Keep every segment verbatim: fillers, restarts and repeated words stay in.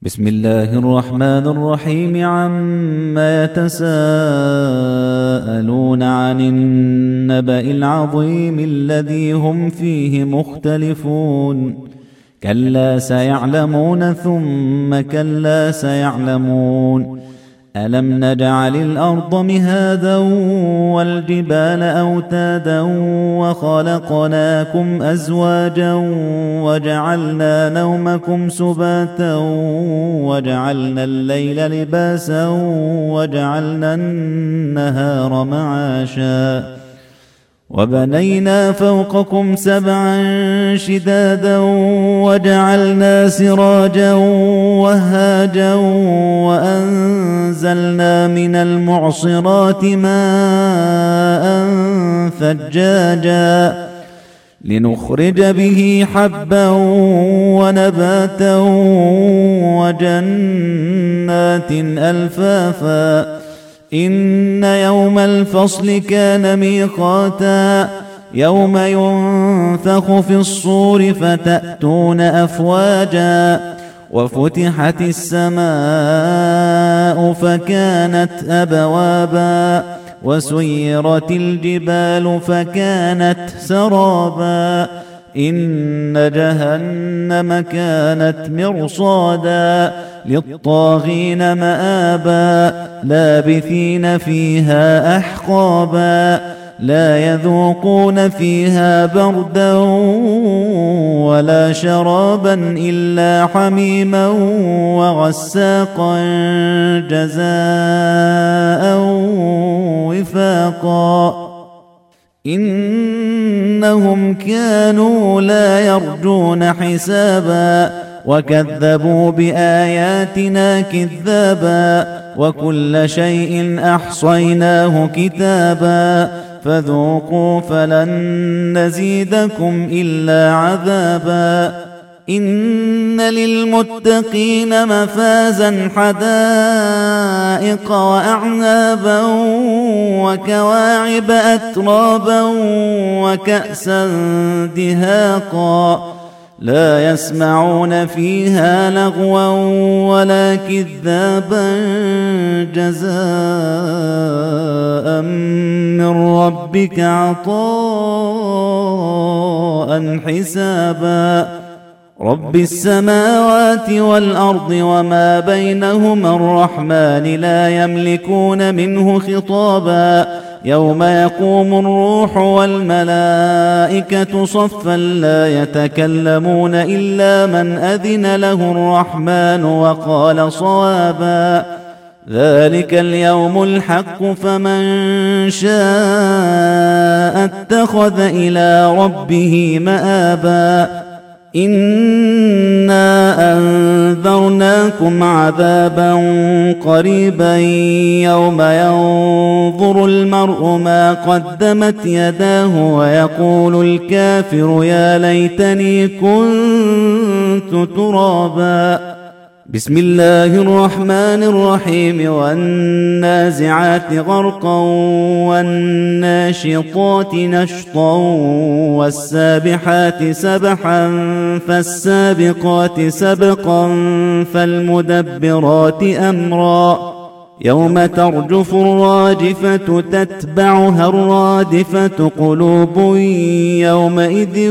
بسم الله الرحمن الرحيم. عما يتساءلون عن النبأ العظيم الذي هم فيه مختلفون. كلا سيعلمون ثم كلا سيعلمون. ألم نجعل الأرض مهادا والجبال أوتادا وخلقناكم أزواجا وجعلنا نومكم سباتا وجعلنا الليل لباسا وجعلنا النهار معاشا وبنينا فوقكم سبعا شدادا وجعلنا سراجا وهاجا وأنزلنا من المعصرات ماء ثجاجا لنخرج به حبا ونباتا وجنات ألفافا إن يوم الفصل كان ميقاتا يوم ينفخ في الصور فتأتون أفواجا وفتحت السماء فكانت أبوابا وسيرت الجبال فكانت سرابا إن جهنم كانت مرصادا للطاغين مآبا لابثين فيها أحقابا لا يذوقون فيها بردا ولا شرابا إلا حميما وغساقا جزاء وفاقا إنهم كانوا لا يرجون حسابا وكذبوا بآياتنا كذابا وكل شيء أحصيناه كتابا فذوقوا فلن نزيدكم إلا عذابا إن للمتقين مفازا حدائق وأعنابا وكواعب أترابا وكأسا دهاقا لا يسمعون فيها لغوا ولا كذابا جزاء من ربك عطاء حسابا رب السماوات والأرض وما بينهما الرحمن لا يملكون منه خطابا يوم يقوم الروح والملائكة صفا لا يتكلمون إلا من أذن له الرحمن وقال صوابا ذلك اليوم الحق فمن شاء اتخذ إلى ربه مآبا إنا أنذرناكم عذابا قريبا يوم ينظر المرء ما قدمت يداه ويقول الكافر يا ليتني كنت ترابا بسم الله الرحمن الرحيم والنازعات غرقا والناشطات نشطا والسابحات سبحا فالسابقات سبقا فالمدبرات أمرا يوم ترجف الراجفة تتبعها الرادفة قلوب يومئذ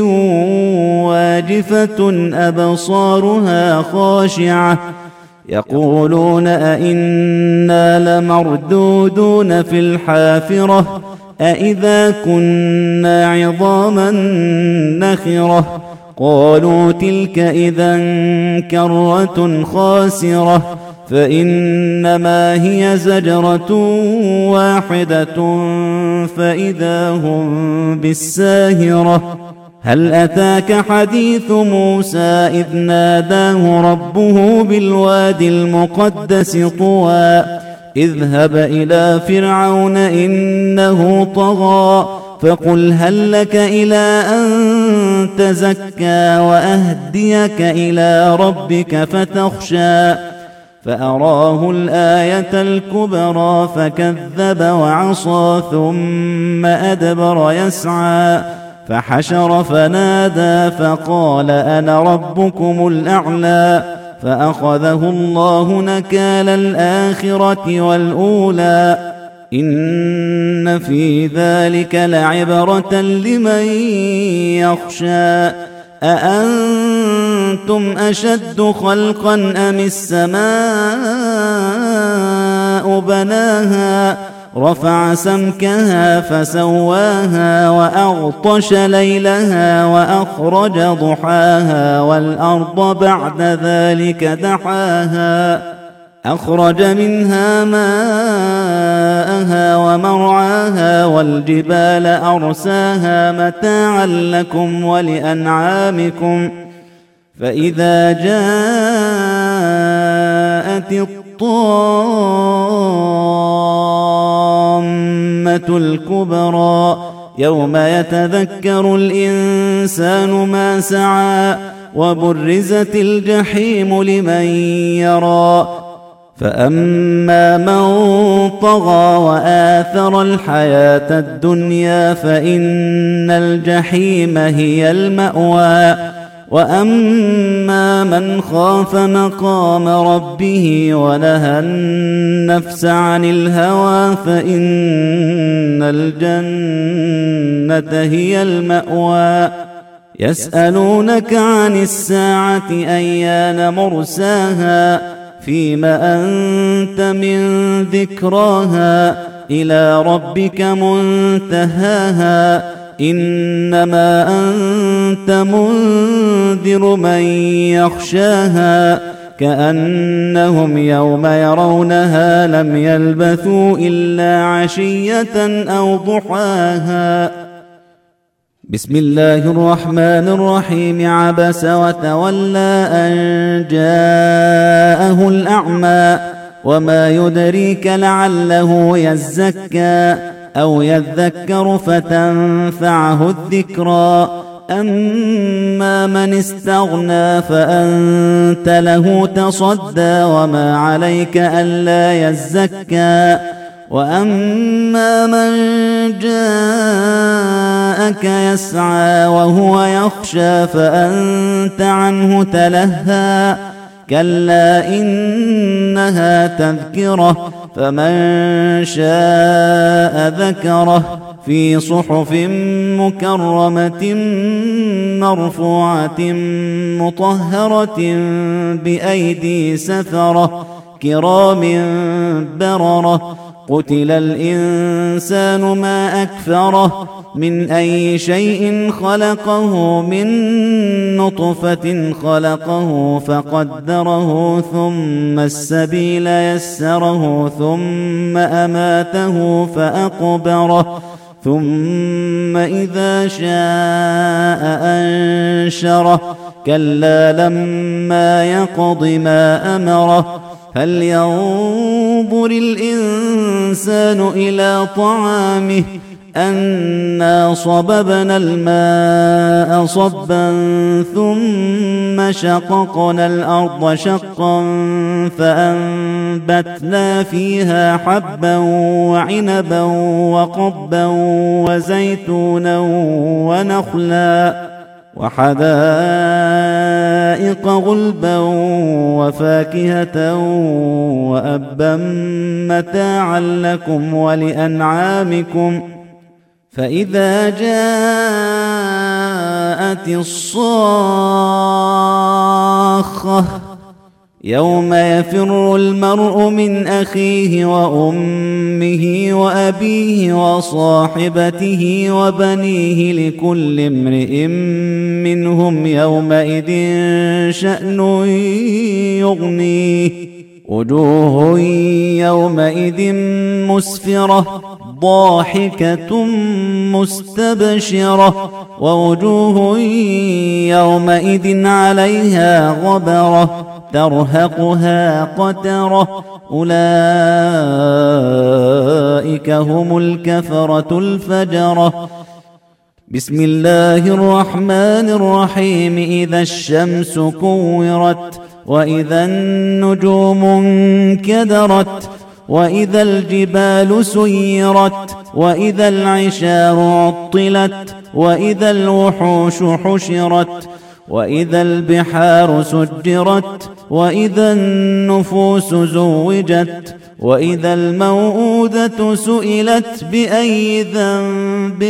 واجفة أبصارها خاشعة يقولون أئنا لمردودون في الحافرة أئذا كنا عظاما نخرة قالوا تلك إذا كرة خاسرة فإنما هي زجرة واحدة فإذا هم بالساهرة هل أتاك حديث موسى إذ ناداه ربه بالوادي المقدس طوى اذهب إلى فرعون إنه طغى فقل هل لك إلى أن تزكى وأهديك إلى ربك فتخشى فأراه الآية الكبرى فكذب وعصى ثم أدبر يسعى فحشر فنادى فقال أنا ربكم الأعلى فأخذه الله نكال الآخرة والأولى إن في ذلك لعبرة لمن يخشى أأنتم أشد خلقا أم السماء بناها رفع سمكها فسواها وأغطش ليلها وأخرج ضحاها والأرض بعد ذلك دحاها أخرج منها ماءها ومرعاها والجبال أرساها متاعا لكم ولأنعامكم فإذا جاءت الطامة الكبرى يوم يتذكر الإنسان ما سعى وبرزت الجحيم لمن يرى فأما من طغى وآثر الحياة الدنيا فإن الجحيم هي المأوى وأما من خاف مقام ربه ونهى النفس عن الهوى فإن الجنة هي المأوى يسألونك عن الساعة أيان مرساها فيما أنت من ذكراها إلى ربك منتهاها إنما أنت منذر من يخشاها كأنهم يوم يرونها لم يلبثوا إلا عشية أو ضحاها بسم الله الرحمن الرحيم عبس وتولى أن جاءه الأعمى وما يدريك لعله يزكى أو يذكر فتنفعه الذكرى أما من استغنى فأنت له تصدى وما عليك ألا يزكى وأما من جاءك يسعى وهو يخشى فأنت عنه تلهى كلا إنها تذكرة فمن شاء ذكره في صحف مكرمة مرفوعة مطهرة بأيدي سفرة كرام بررة قتل الإنسان ما أكفره من أي شيء خلقه من نطفة خلقه فقدره ثم السبيل يسره ثم أماته فأقبره ثم إذا شاء أنشره كلا لما يقض ما أمره هل ينظر الإنسان إلى طعامه أنا صببنا الماء صبا ثم شققنا الأرض شقا فأنبتنا فيها حبا وعنبا وقضبا وزيتونا ونخلا وحدائق غلبا وفاكهة وأبا متاعا لكم ولأنعامكم فإذا جاءت الصاخة يوم يفر المرء من أخيه وأمه وأبيه وصاحبته وبنيه لكل امرئ منهم يومئذ شأن يغنيه وجوه يومئذ مسفرة ضاحكة مستبشرة ووجوه يومئذ عليها غبرة ترهقها قترة أولئك هم الكفرة الفجرة بسم الله الرحمن الرحيم إذا الشمس كورت وإذا النجوم انكدرت وإذا الجبال سيرت وإذا العشار عطلت وإذا الوحوش حشرت وإذا البحار سجرت وإذا النفوس زوجت وإذا الموءودة سئلت بأي ذنب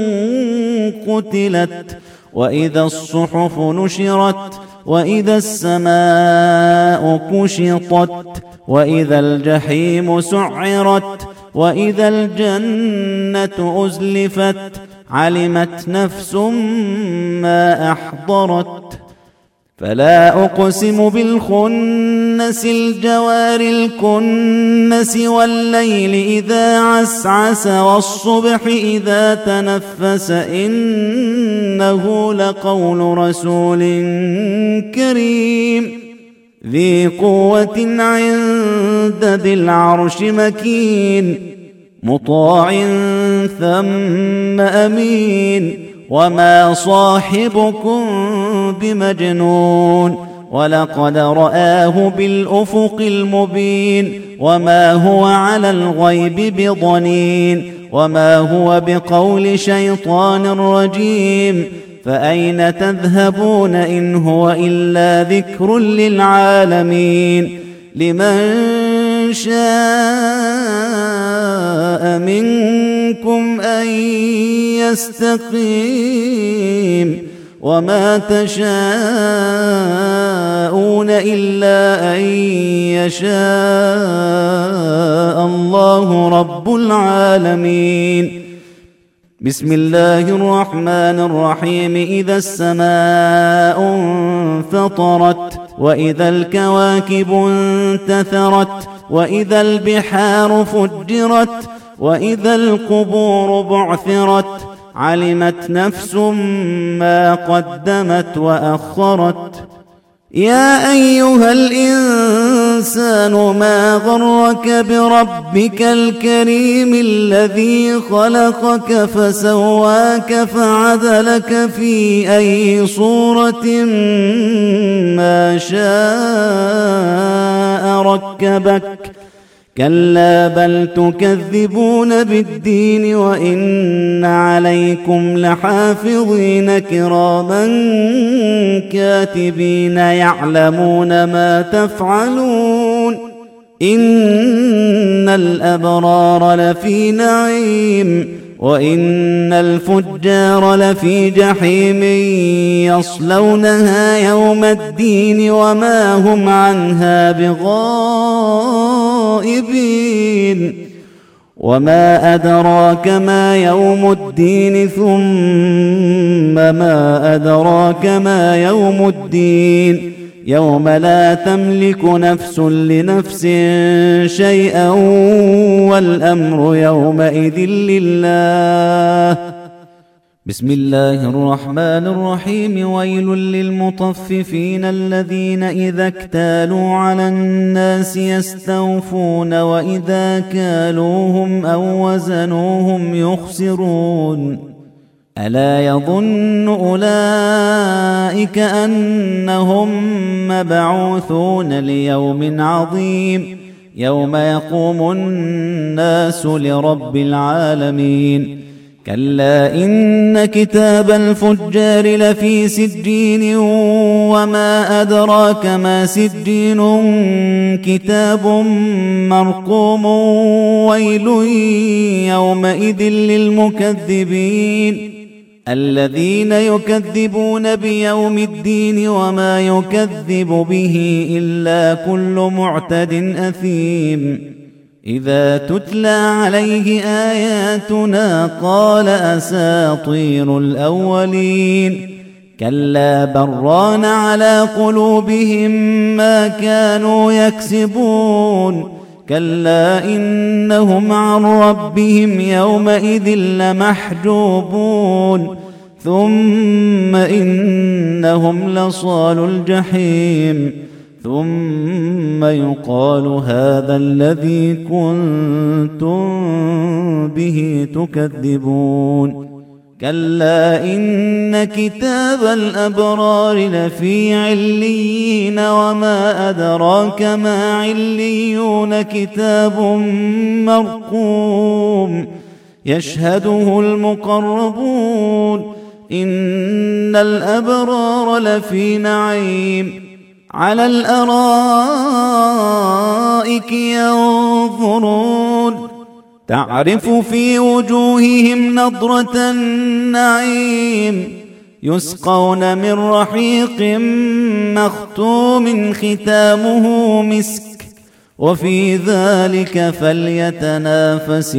قتلت وإذا الصحف نشرت وإذا السماء كشطت وإذا الجحيم سعرت وإذا الجنة أزلفت علمت نفس ما أحضرت فلا أقسم بالخنس الجوار الكنس والليل إذا عسعس والصبح إذا تنفس إنه لقول رسول كريم ذي قوة عند ذي العرش مكين مطاع ثم أمين وما صاحبكم بمجنون ولقد رآه بالأفق المبين وما هو على الغيب بضنين وما هو بقول شيطان رجيم فأين تذهبون إن هو إلا ذكر للعالمين لمن شاء منكم أن يستقيم وما تشاءون إلا أن يشاء الله رب العالمين بسم الله الرحمن الرحيم إذا السماء انفطرت وإذا الكواكب انتثرت وإذا البحار فجرت وإذا القبور بعثرت علمت نفس ما قدمت وأخرت يا أيها الإنسان ما غرك بربك الكريم الذي خلقك فسواك فعدلك في أي صورة ما شاء ركبك كلا بل تكذبون بالدين وإن عليكم لحافظين كراما كاتبين يعلمون ما تفعلون إن الأبرار لفي نعيم وإن الفجار لفي جحيم يصلونها يوم الدين وما هم عنها بغائبين وما أدراك ما يوم الدين ثم ما أدراك ما يوم الدين يوم لا تملك نفس لنفس شيئا والأمر يومئذ لله بسم الله الرحمن الرحيم ويل للمطففين الذين إذا اكتالوا على الناس يستوفون وإذا كالوهم أو وزنوهم يخسرون ألا يظن أولئك أنهم مبعوثون ليوم عظيم يوم يقوم الناس لرب العالمين كلا إن كتاب الفجار لفي سجين وما أدراك ما سجين كتاب مرقوم ويل يومئذ للمكذبين الذين يكذبون بيوم الدين وما يكذب به إلا كل معتد أثيم إذا تتلى عليه آياتنا قال أساطير الأولين كلا بران على قلوبهم ما كانوا يكسبون كلا إنهم عن ربهم يومئذ لمحجوبون ثم إنهم لصالو الجحيم ثم يقال هذا الذي كنتم به تكذبون كلا إن كتاب الأبرار لفي عليين وما أدراك ما عليون كتاب مرقوم يشهده المقربون إن الأبرار لفي نعيم على الأرائك ينظرون تعرف في وجوههم نضرة النعيم يسقون من رحيق مختوم ختامه مسك وفي ذلك فليتنافس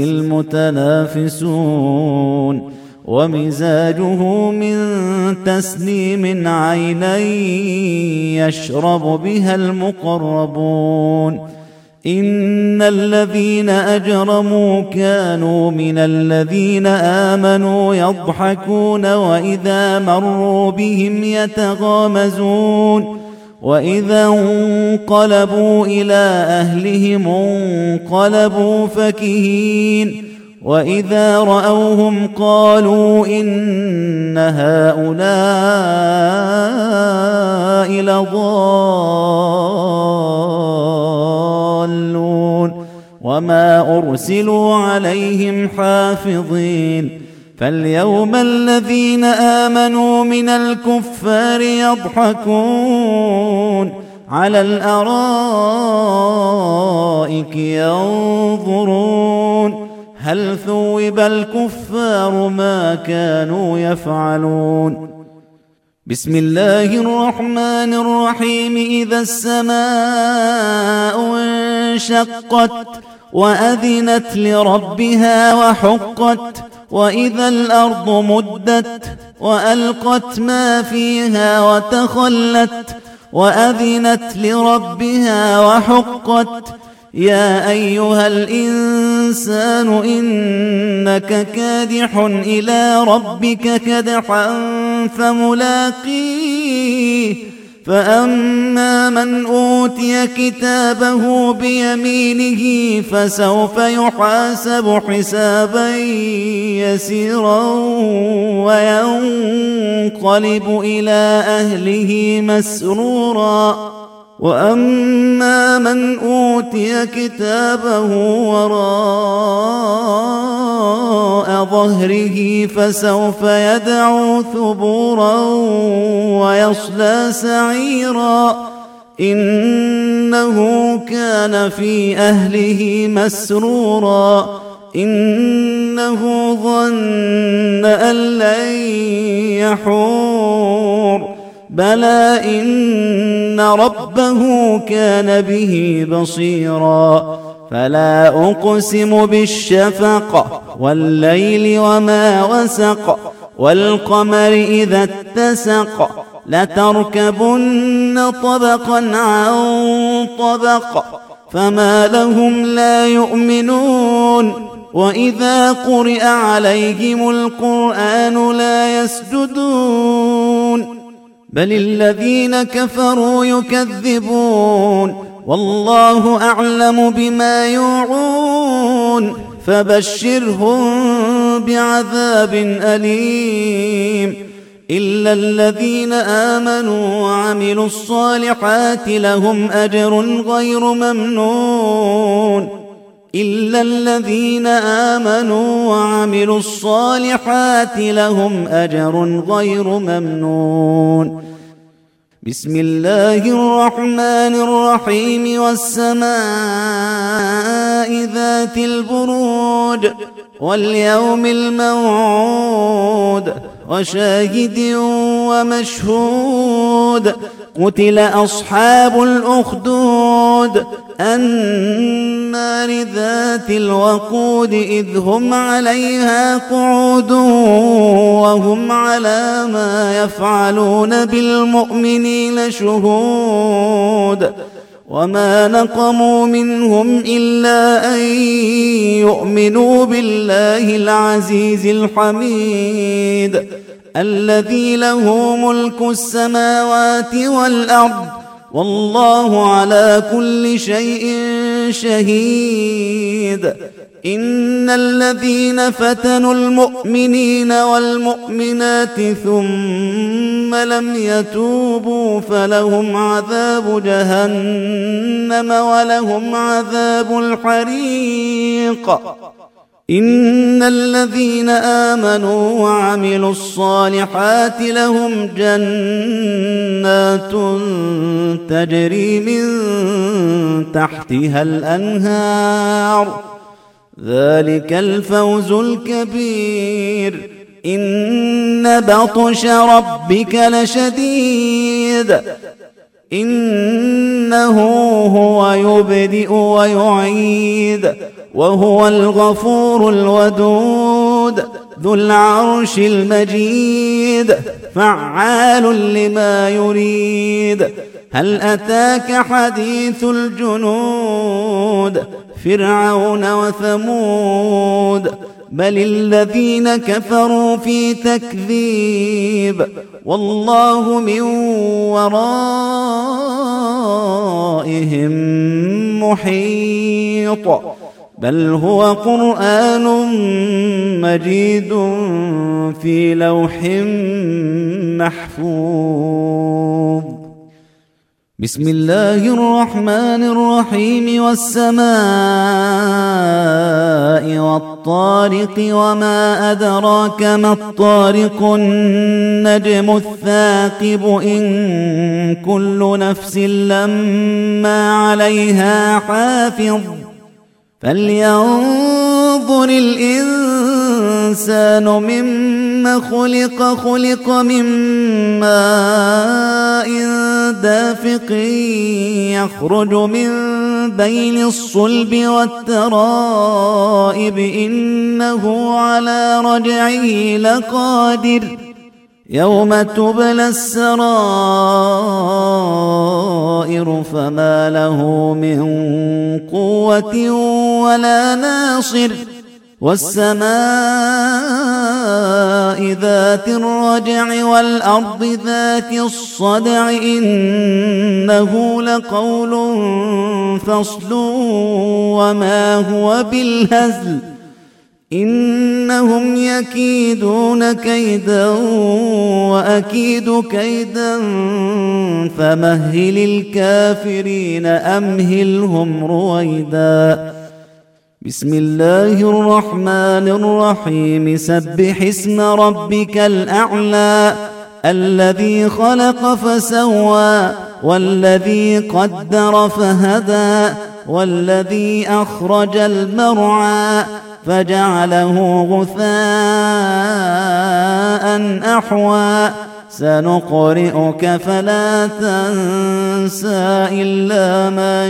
المتنافسون ومزاجه من تسنيم عينا يشرب بها المقربون إن الذين أجرموا كانوا من الذين آمنوا يضحكون وإذا مروا بهم يتغامزون وإذا انقلبوا إلى أهلهم انقلبوا فكهين وإذا رأوهم قالوا إن هؤلاء لضالون وما أرسلوا عليهم حافظين فاليوم الذين آمنوا من الكفار يضحكون على الأرائك ينظرون هل ثوب الكفار ما كانوا يفعلون بسم الله الرحمن الرحيم إذا السماء انشقت وأذنت لربها وحقت وإذا الأرض مدت وألقت ما فيها وتخلت وأذنت لربها وحقت يا أيها الإنسان إنك كادح إلى ربك كدحا فملاقيه فأما من أوتي كتابه بيمينه فسوف يحاسب حسابا يسيرا وينقلب إلى أهله مسرورا وأما من أوتي كتابه وراء ظهره فسوف يدعو ثبورا ويصلى سعيرا إنه كان في أهله مسرورا إنه ظن أن لن يحور بلى إن ربه كان به بصيرا فلا أقسم بالشفق والليل وما وسق والقمر إذا اتسق لتركبن طبقا عن طبق فما لهم لا يؤمنون وإذا قرئ عليهم القرآن لا يسجدون بل الذين كفروا يكذبون والله أعلم بما يوعون فبشرهم بعذاب أليم إلا الذين آمنوا وعملوا الصالحات لهم أجر غير ممنون إلا الذين آمنوا وعملوا الصالحات لهم أجر غير ممنون بسم الله الرحمن الرحيم والسماء ذات البروج واليوم الموعود وشاهد ومشهود قتل أصحاب الأخدود النار ذات الوقود إذ هم عليها قعود وهم على ما يفعلون بالمؤمنين شهود وما نقموا منهم إلا أن يؤمنوا بالله العزيز الحميد الذي له ملك السماوات والأرض والله على كل شيء شهيد إن الذين فتنوا المؤمنين والمؤمنات ثم لم يتوبوا فلهم عذاب جهنم ولهم عذاب الحريق إن الذين آمنوا وعملوا الصالحات لهم جنات تجري من تحتها الأنهار ذلك الفوز الكبير إن بطش ربك لشديد إنه هو يبدئ ويعيد وهو الغفور الودود ذو العرش المجيد فعال لما يريد هل أتاك حديث الجنود فرعون وثمود بل الذين كفروا في تكذيب والله من ورائهم محيط بل هو قرآن مجيد في لوح محفوظ بسم الله الرحمن الرحيم والسماء والطارق وما أدراك ما الطارق النجم الثاقب إن كل نفس لما عليها حافظ فلينظر الإنسان مما خلق خلق من ماء دافق يخرج من بين الصلب والترائب إنه على رجعه لقادر يوم تبلى السرائر فما له من قوة ولا ناصر والسماء ذات الرجع والأرض ذات الصدع إنه لقول فصل وما هو بالهزل إنهم يكيدون كيدا وأكيد كيدا فمهل الكافرين أمهلهم رويدا بسم الله الرحمن الرحيم سبح اسم ربك الأعلى الذي خلق فسوى والذي قدر فهدى والذي أخرج المرعى فجعله غثاء أحوى سنقرئك فلا تنسى إلا ما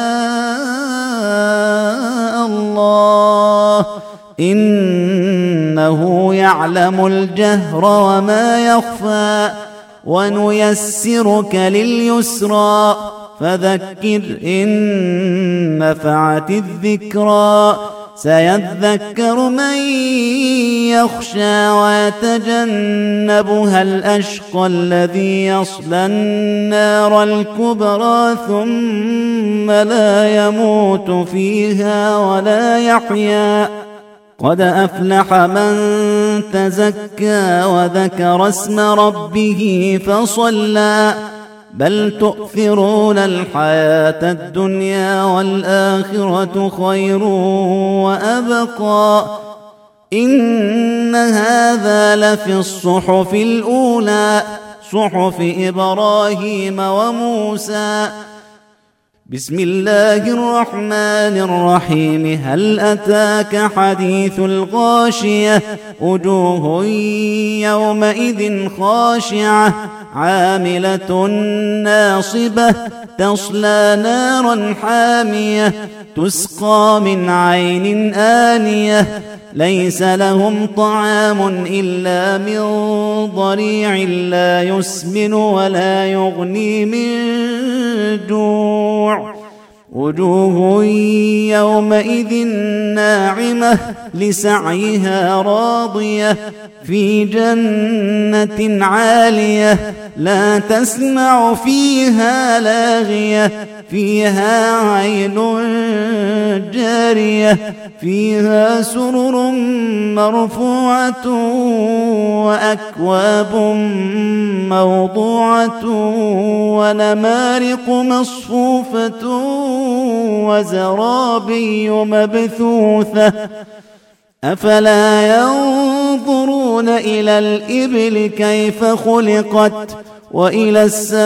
شاء الله إنه يعلم الجهر وما يخفى ونيسرك لليسرى فذكر إن نفعت الذكرى سيذكر من يخشى ويتجنبها الأشقى الذي يصلى النار الكبرى ثم لا يموت فيها ولا يحيا قد أفلح من تزكى وذكر اسم ربه فصلى بل تؤثرون الحياة الدنيا والآخرة خير وأبقى إن هذا لفي الصحف الأولى صحف إبراهيم وموسى بسم الله الرحمن الرحيم هل أتاك حديث الغاشية وجوه يومئذ خاشعة عاملة ناصبة تصلى نارا حامية تسقى من عين آنية ليس لهم طعام إلا من ضريع لا يسمن ولا يغني من جوع وجوه يومئذ ناعمة لسعيها راضية في جنة عالية لا تسمع فيها لاغية فيها عين جارية فيها سرر مرفوعة وأكواب موضوعة ونمارق مصفوفة وزرابي مبثوثة أفلا ينظرون إلى الإبل كيف خلقت وإلى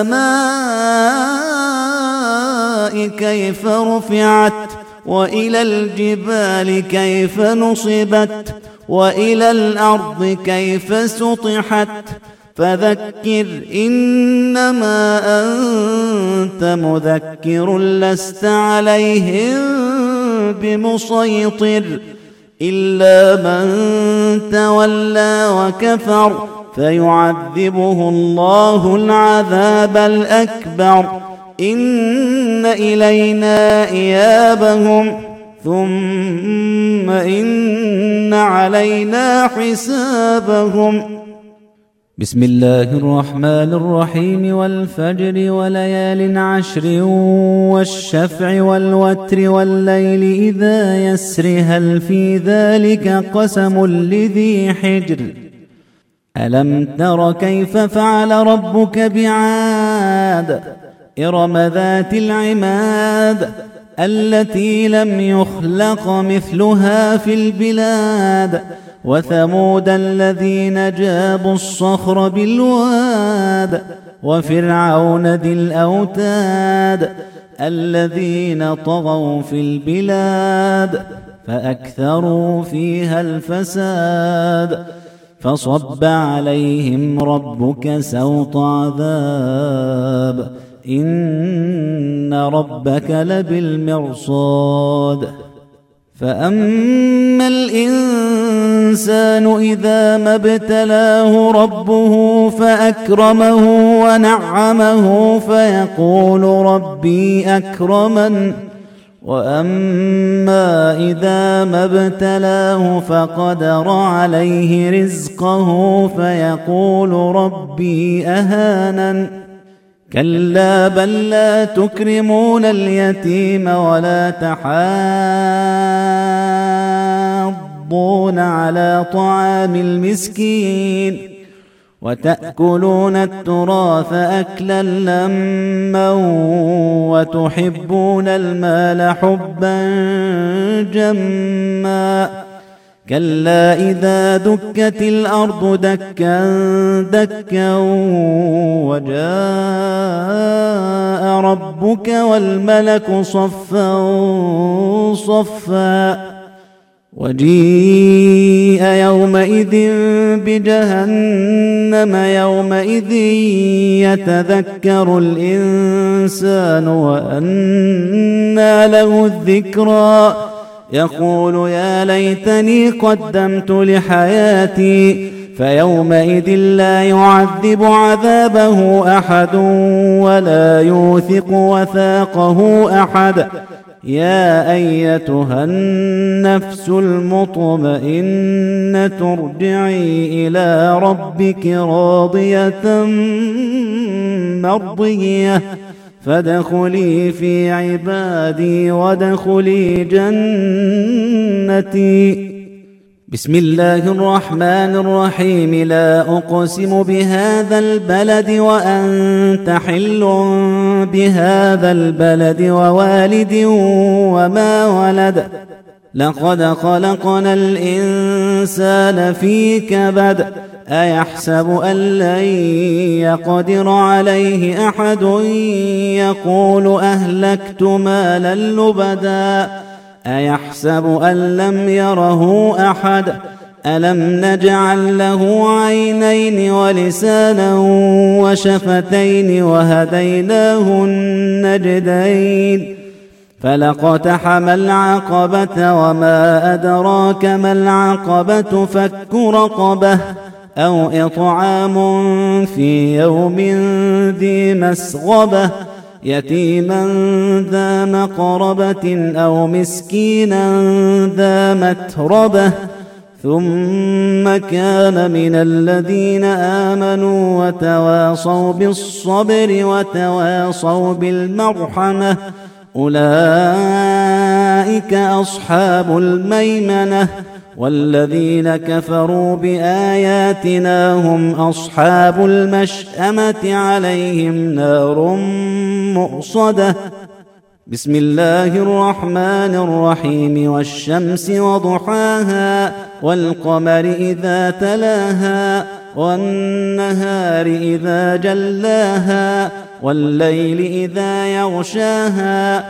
السماء كيف رفعت وإلى الجبال كيف نصبت وإلى الأرض كيف سطحت فذكر إنما أنت مذكر لست عليهم بمسيطر إلا من تولى وكفر فيعذبه الله العذاب الأكبر إن إلينا إيابهم ثم إن علينا حسابهم. بسم الله الرحمن الرحيم. والفجر وليال عشر والشفع والوتر والليل إذا يسر هل في ذلك قسم لذي حجر ألم تر كيف فعل ربك بعاد إرم ذات العماد التي لم يخلق مثلها في البلاد وثمود الذين جابوا الصخر بالواد وفرعون ذي الأوتاد الذين طغوا في البلاد فأكثروا فيها الفساد فصب عليهم ربك سوط عذاب إن ربك لبالمرصاد. فأما الإنسان إذا ما ابتلاه ربه فأكرمه ونعمه فيقول ربي أكرمن وأما إذا ما ابتلاه فقدر عليه رزقه فيقول ربي أهانن كلا بل لا تكرمون اليتيم ولا تحاضون على طعام المسكين وتأكلون التراث أكلا لما وتحبون المال حبا جما كلا إذا دكت الأرض دكا دكا وجاء ربك والملك صفا صفا وجيء يومئذ بجهنم يومئذ يتذكر الإنسان وأنى له الذكرى يقول يا ليتني قدمت لحياتي فيومئذ لا يعذب عذابه أحد ولا يوثق وثاقه أحد يا أيتها النفس المطمئنة ارجعي إلى ربك راضية مرضية فادخلي في عبادي وادخلي جنتي. بسم الله الرحمن الرحيم. لا أقسم بهذا البلد وأنت حل بهذا البلد ووالد وما ولد لقد خلقنا الإنسان في كبد أيحسب أن لن يقدر عليه أحد يقول أهلكت مالا لبدا أيحسب أن لم يره أحد ألم نجعل له عينين ولسانا وشفتين وهديناه النجدين فلاقتحم العقبة وما أدراك ما العقبة فك رقبة أو إطعام في يوم ذي مسغبة يتيما ذا مقربة أو مسكينا ذا متربة ثم كان من الذين آمنوا وتواصوا بالصبر وتواصوا بالمرحمة أولئك أصحاب الميمنة والذين كفروا بآياتنا هم أصحاب المشأمة عليهم نار مؤصدة بسم الله الرحمن الرحيم والشمس وضحاها والقمر إذا تلاها والنهار إذا جلاها والليل إذا يغشاها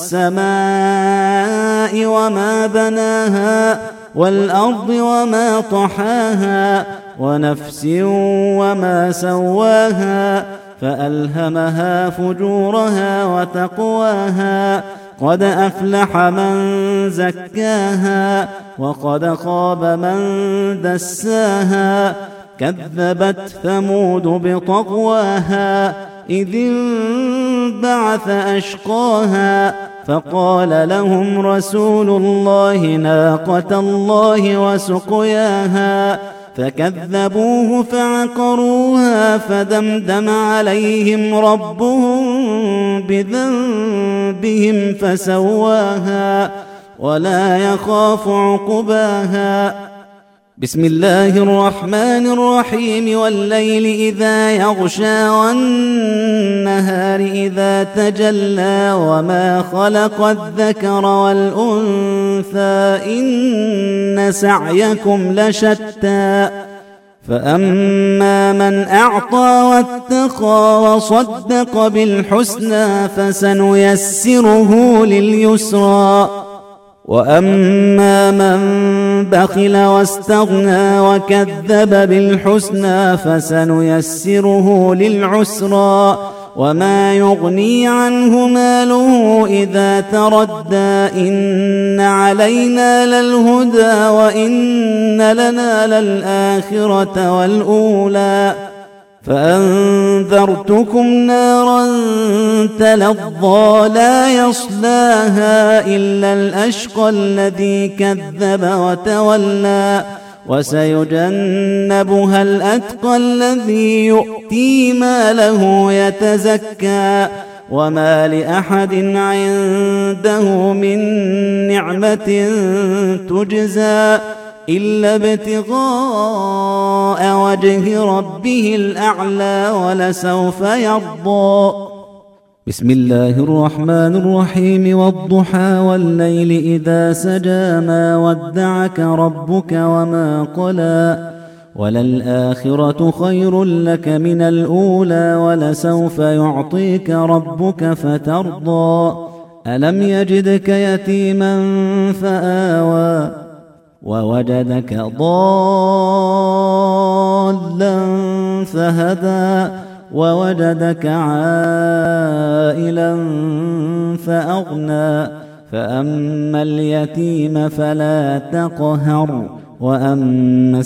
والسماء وما بناها والأرض وما طحاها ونفس وما سواها فألهمها فجورها وتقواها قد أفلح من زكاها وقد خاب من دساها كذبت ثمود بطغواها إذ انبعث أشقاها فقال لهم رسول الله ناقة الله وسقياها فكذبوه فعقروها فدمدم عليهم ربهم بذنبهم فسواها ولا يخاف عقباها بسم الله الرحمن الرحيم والليل إذا يغشى والنهار إذا تجلى وما خلق الذكر والأنثى إن سعيكم لشتى فأما من أعطى واتقى وصدق بالحسنى فسنيسره لليسرى وأما من بخل واستغنى وكذب بالحسنى فسنيسره للعسرى وما يغني عنه ماله إذا تردى إن علينا للهدى وإن لنا للآخرة والأولى فأنذرتكم نارا تلظى لا يصلاها إلا الأشقى الذي كذب وتولى وسيجنبها الأتقى الذي يؤتي ماله يتزكى وما لأحد عنده من نعمة تجزى إلا ابتغاء وجه ربه الأعلى ولسوف يرضى بسم الله الرحمن الرحيم والضحى والليل إذا سجى ما ودعك ربك وما قلى وللآخرة خير لك من الأولى ولسوف يعطيك ربك فترضى ألم يجدك يتيما فآوى ووجدك ضالا فهدى ووجدك عائلا فأغنى فأما اليتيم فلا تقهر وأما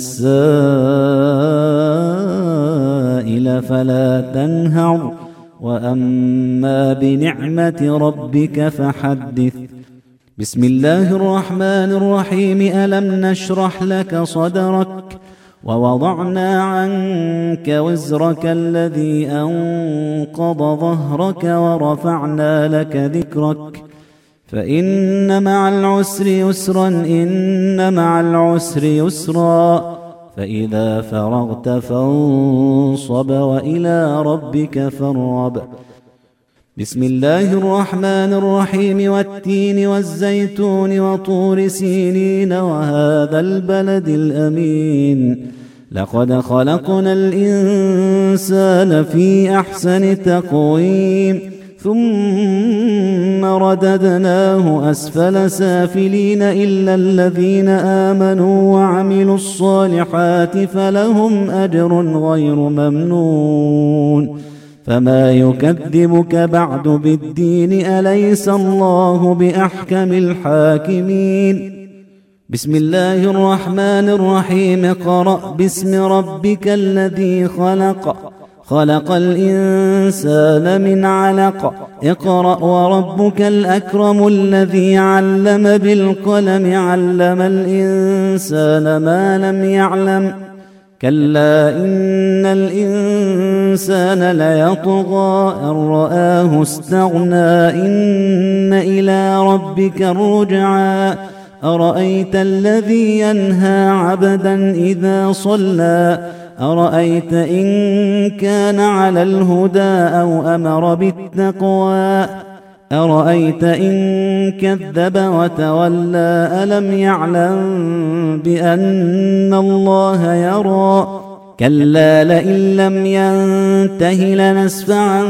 السائل فلا تنهر وأما بنعمة ربك فحدث بسم الله الرحمن الرحيم ألم نشرح لك صدرك ووضعنا عنك وزرك الذي أنقض ظهرك ورفعنا لك ذكرك فإن مع العسر يسرا إن مع العسر يسرا فإذا فرغت فانصب وإلى ربك فارغب بسم الله الرحمن الرحيم والتين والزيتون وطور سينين وهذا البلد الأمين لقد خلقنا الإنسان في أحسن تقويم ثم رددناه أسفل سافلين إلا الذين آمنوا وعملوا الصالحات فلهم أجر غير ممنون فما يكذبك بعد بالدين أليس الله بأحكم الحاكمين بسم الله الرحمن الرحيم اقرأ باسم ربك الذي خلق خلق الإنسان من علق اقرأ وربك الأكرم الذي علم بالقلم علم الإنسان ما لم يعلم كلا إن الإنسان ليطغى أن رآه استغنى إن إلى ربك الرجعى أرأيت الذي ينهى عبدا إذا صلى أرأيت إن كان على الهدى أو أمر بالتقوى أرأيت إن كذب وتولى ألم يعلم بأن الله يرى كلا لئن لم ينته لنسفعا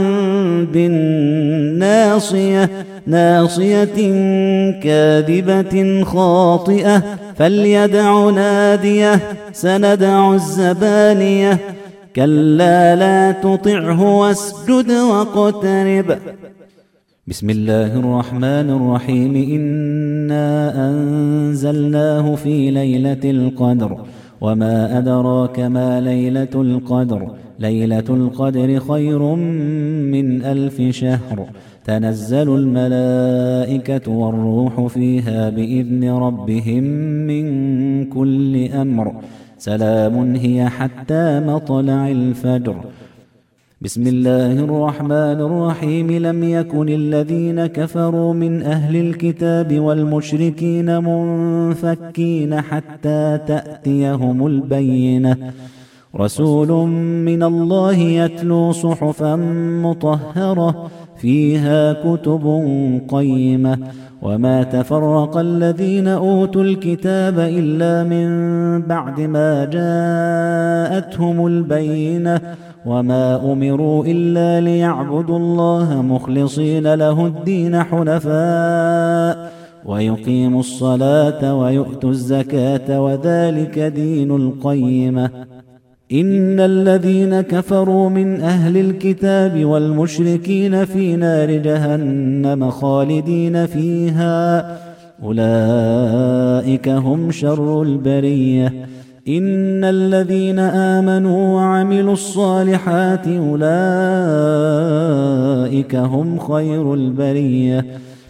بالناصية ناصية كاذبة خاطئة فليدع ناديه سندع الزبانية كلا لا تطعه واسجد واقترب. بسم الله الرحمن الرحيم إنا أنزلناه في ليلة القدر وما أدراك ما ليلة القدر ليلة القدر خير من ألف شهر تنزل الملائكة والروح فيها بإذن ربهم من كل أمر سلام هي حتى مطلع الفجر. بسم الله الرحمن الرحيم لم يكن الذين كفروا من أهل الكتاب والمشركين منفكين حتى تأتيهم البينة رسول من الله يتلو صحفا مطهرة فيها كتب قيمة وما تفرق الذين أوتوا الكتاب إلا من بعد ما جاءتهم البينة وما أمروا إلا ليعبدوا الله مخلصين له الدين حنفاء ويقيموا الصلاة ويؤتوا الزكاة وذلك دين القيمة. إن الذين كفروا من أهل الكتاب والمشركين في نار جهنم خالدين فيها أولئك هم شر البرية. إن الذين آمنوا وعملوا الصالحات أولئك هم خير البرية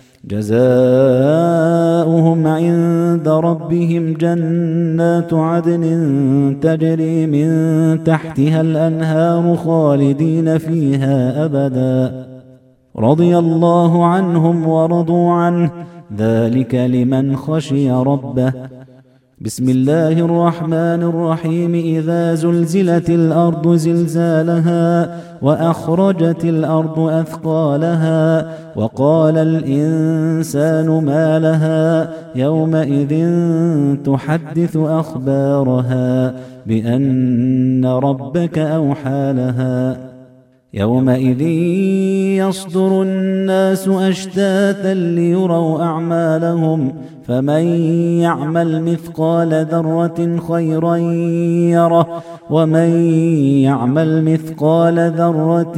جزاؤهم عند ربهم جنات عدن تجري من تحتها الأنهار خالدين فيها أبدا رضي الله عنهم ورضوا عنه ذلك لمن خشي ربه. بسم الله الرحمن الرحيم إذا زلزلت الأرض زلزالها وأخرجت الأرض أثقالها وقال الإنسان ما لها يومئذ تحدث أخبارها بأن ربك أوحى لها يومئذ يصدر الناس أشتاتا ليروا أعمالهم فمن يعمل مثقال ذرة خيرا يره ومن يعمل مثقال ذرة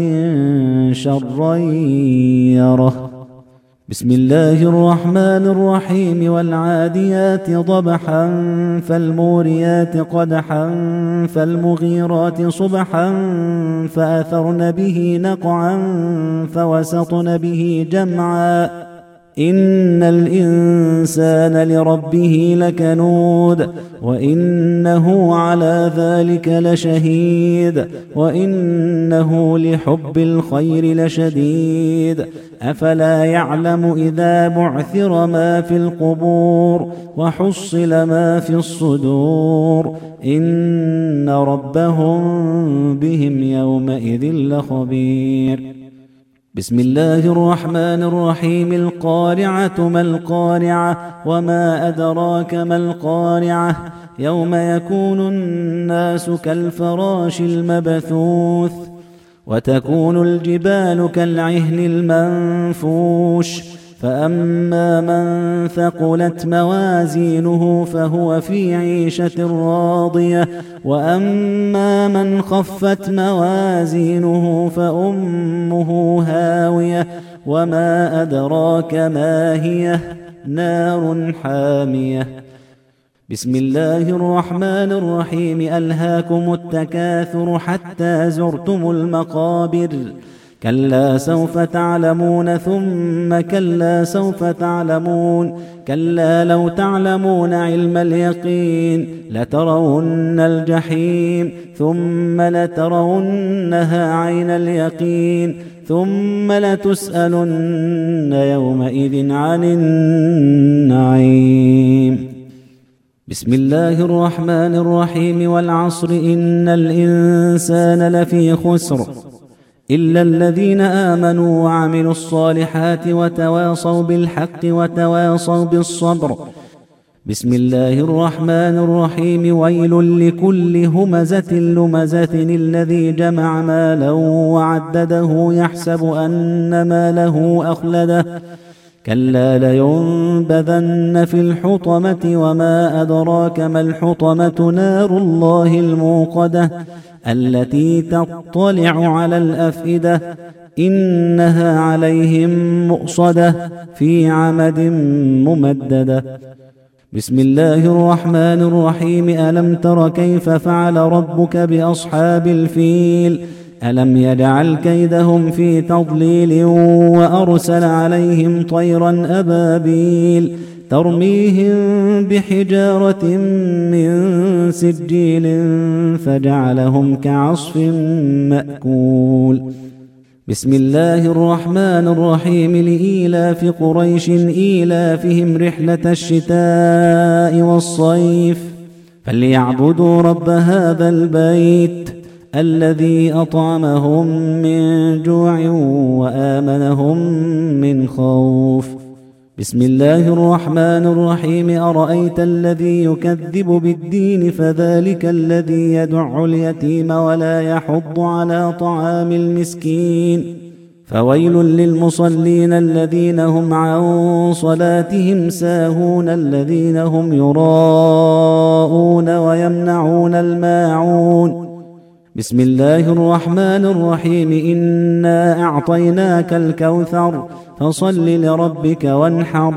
شرا يره. بسم الله الرحمن الرحيم والعاديات ضبحا فالموريات قدحا فالمغيرات صبحا فأثرن به نقعا فوسطن به جمعا إن الإنسان لربه لكنود وإنه على ذلك لشهيد وإنه لحب الخير لشديد أفلا يعلم إذا بعثر ما في القبور وحصل ما في الصدور إن ربهم بهم يومئذ لخبير. بسم الله الرحمن الرحيم القارعة ما القارعة وما أدراك ما القارعة يوم يكون الناس كالفراش المبثوث وتكون الجبال كالعهن المنفوش فأما من ثقلت موازينه فهو في عيشة راضية وأما من خفت موازينه فأمه هاوية وما أدراك ما هي نار حامية. بسم الله الرحمن الرحيم ألهاكم التكاثر حتى زرتم المقابر كلا سوف تعلمون ثم كلا سوف تعلمون كلا لو تعلمون علم اليقين لترون الجحيم ثم لترونها عين اليقين ثم لتسألن يومئذ عن النعيم. بسم الله الرحمن الرحيم والعصر إن الإنسان لفي خسر إلا الذين آمنوا وعملوا الصالحات وتواصوا بالحق وتواصوا بالصبر. بسم الله الرحمن الرحيم. ويل لكل همزة لمزة الذي جمع مالا وعدده يحسب أن ماله أخلده كلا لينبذن في الحطمة وما أدراك ما الحطمة نار الله الموقدة التي تطلع على الأفئدة إنها عليهم مؤصدة في عمد ممددة. بسم الله الرحمن الرحيم. ألم تر كيف فعل ربك بأصحاب الفيل ألم يجعل كيدهم في تضليل وأرسل عليهم طيرا أبابيل ترميهم بحجارة من سجيل فجعلهم كعصف مأكول. بسم الله الرحمن الرحيم. لإيلاف قريش إيلافهم رحلة الشتاء والصيف فليعبدوا رب هذا البيت الذي أطعمهم من جوع وآمنهم من خوف. بسم الله الرحمن الرحيم. أرأيت الذي يكذب بالدين فذلك الذي يدع اليتيم ولا يحض على طعام المسكين فويل للمصلين الذين هم عن صلاتهم ساهون الذين هم يراءون ويمنعون الماعون. بسم الله الرحمن الرحيم. إنا أعطيناك الكوثر فصل لربك وانحر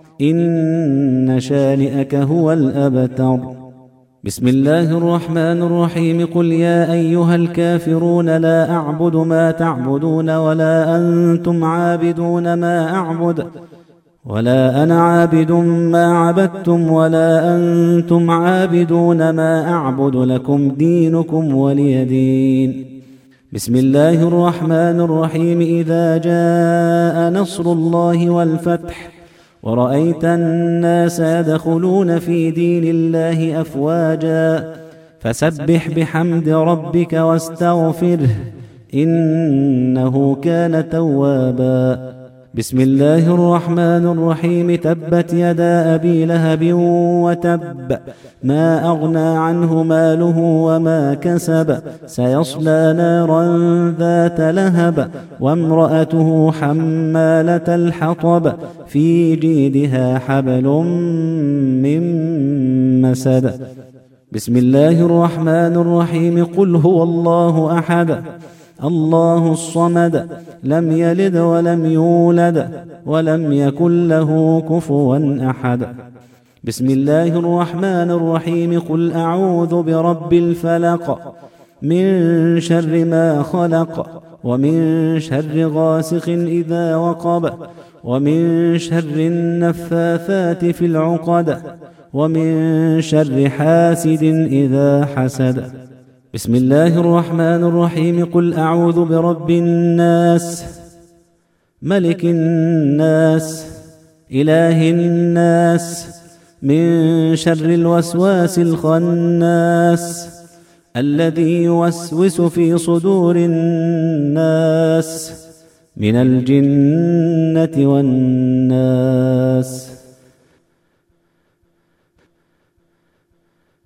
إن شانئك هو الأبتر. بسم الله الرحمن الرحيم. قل يا أيها الكافرون لا أعبد ما تعبدون ولا أنتم عابدون ما أعبد ولا أنا عابد ما عبدتم ولا أنتم عابدون ما أعبد لكم دينكم ولي دين. بسم الله الرحمن الرحيم. إذا جاء نصر الله والفتح ورأيت الناس يدخلون في دين الله أفواجا فسبح بحمد ربك واستغفره إنه كان توابا. بسم الله الرحمن الرحيم. تبت يدا أبي لهب وتب ما أغنى عنه ماله وما كسب سيصلى نارا ذات لهب وامرأته حمالة الحطب في جيدها حبل من مسد. بسم الله الرحمن الرحيم. قل هو الله أحد الله الصمد لم يلد ولم يولد ولم يكن له كفوا أحد. بسم الله الرحمن الرحيم. قل أعوذ برب الفلق من شر ما خلق ومن شر غاسق إذا وقب ومن شر النفاثات في العقد ومن شر حاسد إذا حسد. بسم الله الرحمن الرحيم. قل أعوذ برب الناس ملك الناس إله الناس من شر الوسواس الخناس الذي يوسوس في صدور الناس من الجنة والناس.